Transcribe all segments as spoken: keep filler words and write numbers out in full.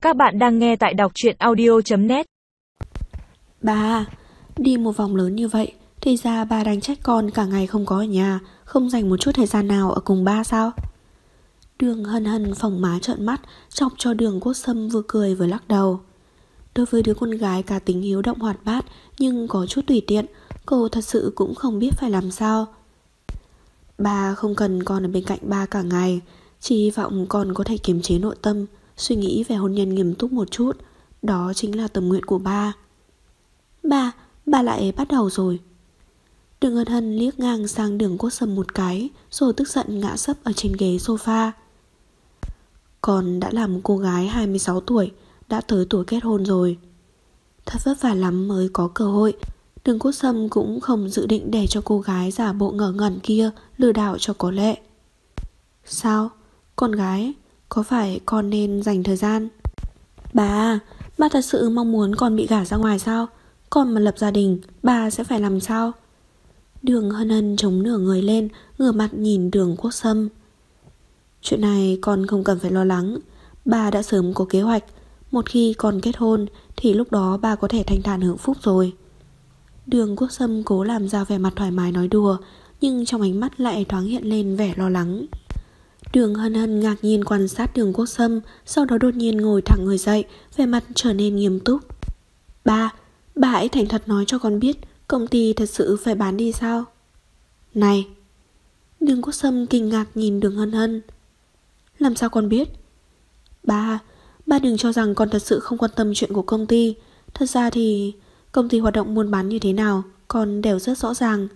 Các bạn đang nghe tại đọc truyện audio chấm net. Bà, đi một vòng lớn như vậy, thì ra bà đang trách con cả ngày không có ở nhà, không dành một chút thời gian nào ở cùng ba sao? Đường Hân Hân phồng má trợn mắt, chọc cho Đường Quốc Sâm vừa cười vừa lắc đầu. Đối với đứa con gái cá tính hiếu động hoạt bát nhưng có chút tùy tiện, cô thật sự cũng không biết phải làm sao. Bà không cần con ở bên cạnh ba cả ngày, chỉ hy vọng con có thể kiềm chế nội tâm, suy nghĩ về hôn nhân nghiêm túc một chút. Đó chính là tâm nguyện của ba. Ba, ba lại bắt đầu rồi. Đường Hân Hân liếc ngang sang Đường Quốc Sâm một cái, rồi tức giận ngã sấp ở trên ghế sofa. Con đã là một cô gái hai mươi sáu tuổi, đã tới tuổi kết hôn rồi. Thật vất vả lắm mới có cơ hội. Đường Quốc Sâm cũng không dự định để cho cô gái giả bộ ngớ ngẩn kia lừa đảo cho có lệ. Sao? Con gái, có phải con nên dành thời gian? Bà, bà thật sự mong muốn con bị gả ra ngoài sao? Con mà lập gia đình, bà sẽ phải làm sao? Đường Hân Hân chống nửa người lên, ngửa mặt nhìn Đường Quốc Sâm. Chuyện này con không cần phải lo lắng. Bà đã sớm có kế hoạch. Một khi con kết hôn thì lúc đó bà có thể thanh thản hưởng phúc rồi. Đường Quốc Sâm cố làm ra vẻ mặt thoải mái nói đùa, nhưng trong ánh mắt lại thoáng hiện lên vẻ lo lắng. Đường Hân Hân ngạc nhiên quan sát Đường Quốc Sâm, sau đó đột nhiên ngồi thẳng người dậy, vẻ mặt trở nên nghiêm túc. Ba, bà hãy thành thật nói cho con biết, công ty thật sự phải bán đi sao? Này! Đường Quốc Sâm kinh ngạc nhìn Đường Hân Hân. Làm sao con biết? Ba, ba đừng cho rằng con thật sự không quan tâm chuyện của công ty. Thật ra thì công ty hoạt động buôn bán như thế nào con đều rất rõ ràng.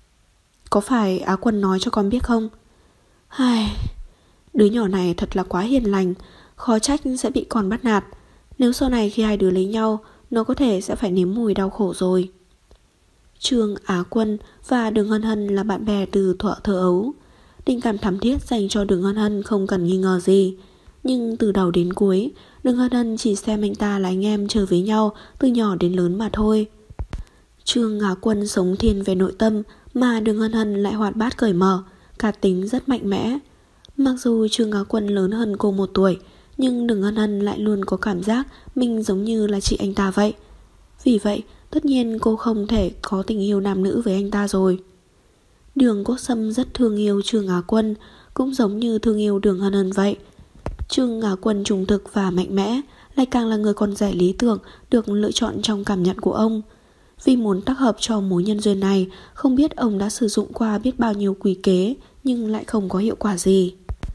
Có phải Á Quân nói cho con biết không? Ai... Đứa nhỏ này thật là quá hiền lành, khó trách sẽ bị con bắt nạt. Nếu sau này khi hai đứa lấy nhau, nó có thể sẽ phải nếm mùi đau khổ rồi. Trương Á Quân và Đường Hân Hân là bạn bè từ thuở thơ ấu. Tình cảm thắm thiết dành cho Đường Hân Hân không cần nghi ngờ gì. Nhưng từ đầu đến cuối, Đường Hân Hân chỉ xem anh ta là anh em chơi với nhau từ nhỏ đến lớn mà thôi. Trương Á Quân sống thiên về nội tâm, mà Đường Hân Hân lại hoạt bát cởi mở, cá tính rất mạnh mẽ. Mặc dù Trương Á Quân lớn hơn cô một tuổi, nhưng Đường Hân Hân lại luôn có cảm giác mình giống như là chị anh ta vậy. Vì vậy, tất nhiên cô không thể có tình yêu nam nữ với anh ta rồi. Đường Quốc Sâm rất thương yêu Trương Á Quân, cũng giống như thương yêu Đường Hân Hân vậy. Trương Á Quân trung thực và mạnh mẽ, lại càng là người con rể lý tưởng được lựa chọn trong cảm nhận của ông. Vì muốn tác hợp cho mối nhân duyên này, không biết ông đã sử dụng qua biết bao nhiêu quỷ kế, nhưng lại không có hiệu quả gì.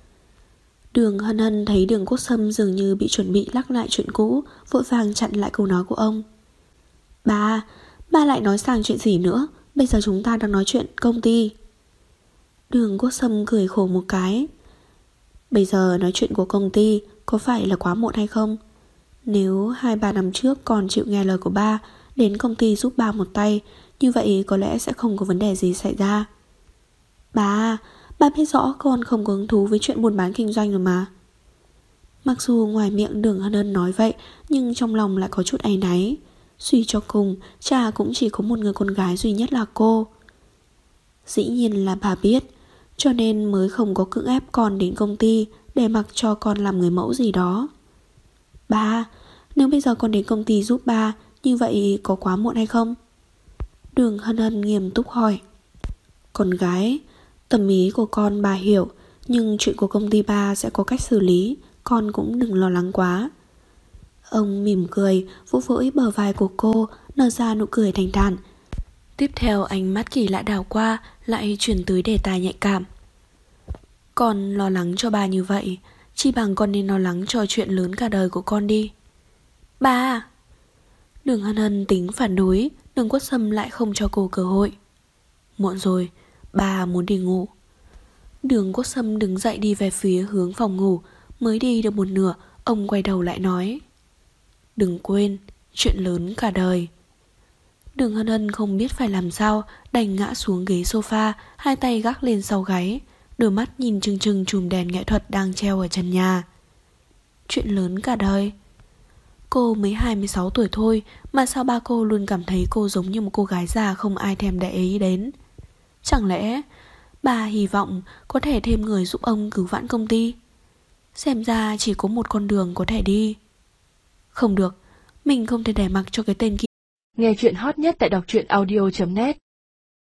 Đường Hân Hân thấy Đường Quốc Sâm dường như bị chuẩn bị lắc lại chuyện cũ, vội vàng chặn lại câu nói của ông. Ba, ba lại nói sang chuyện gì nữa? Bây giờ chúng ta đang nói chuyện công ty. Đường Quốc Sâm cười khổ một cái. Bây giờ nói chuyện của công ty có phải là quá muộn hay không? Nếu hai ba năm trước còn chịu nghe lời của ba, đến công ty giúp ba một tay, như vậy có lẽ sẽ không có vấn đề gì xảy ra. Ba, ba biết rõ con không có hứng thú với chuyện buôn bán kinh doanh rồi mà. Mặc dù ngoài miệng Đường Hân Hân nói vậy, nhưng trong lòng lại có chút áy náy. Suy cho cùng, cha cũng chỉ có một người con gái duy nhất là cô. Dĩ nhiên là bà biết, cho nên mới không có cưỡng ép con đến công ty để mặc cho con làm người mẫu gì đó. Ba, nếu bây giờ con đến công ty giúp ba, như vậy có quá muộn hay không? Đường Hân Hân nghiêm túc hỏi. Con gái, tâm ý của con bà hiểu, nhưng chuyện của công ty ba sẽ có cách xử lý, con cũng đừng lo lắng quá. Ông mỉm cười, vỗ vỗ bờ vai của cô, nở ra nụ cười thành thản. Tiếp theo ánh mắt kỳ lạ đảo qua, lại chuyển tới đề tài nhạy cảm. Con lo lắng cho bà như vậy, chi bằng con nên lo lắng cho chuyện lớn cả đời của con đi. Ba! Đường Hân Hân tính phản đối, Đường Quốc Sâm lại không cho cô cơ hội. Muộn rồi, bà muốn đi ngủ. Đường Quốc Sâm đứng dậy đi về phía hướng phòng ngủ. Mới đi được một nửa, ông quay đầu lại nói. Đừng quên, chuyện lớn cả đời. Đường Hân Hân không biết phải làm sao, đành ngã xuống ghế sofa, hai tay gác lên sau gáy, đôi mắt nhìn chừng chừng chùm đèn nghệ thuật đang treo ở trần nhà. Chuyện lớn cả đời. Cô mới hai mươi sáu tuổi thôi, mà sao ba cô luôn cảm thấy cô giống như một cô gái già không ai thèm để ý đến? Chẳng lẽ bà hy vọng có thể thêm người giúp ông cứu vãn công ty? Xem ra chỉ có một con đường có thể đi. Không được, mình không thể để mặc cho cái tên kia. Nghe chuyện hot nhất tại đọc truyện audio chấm net.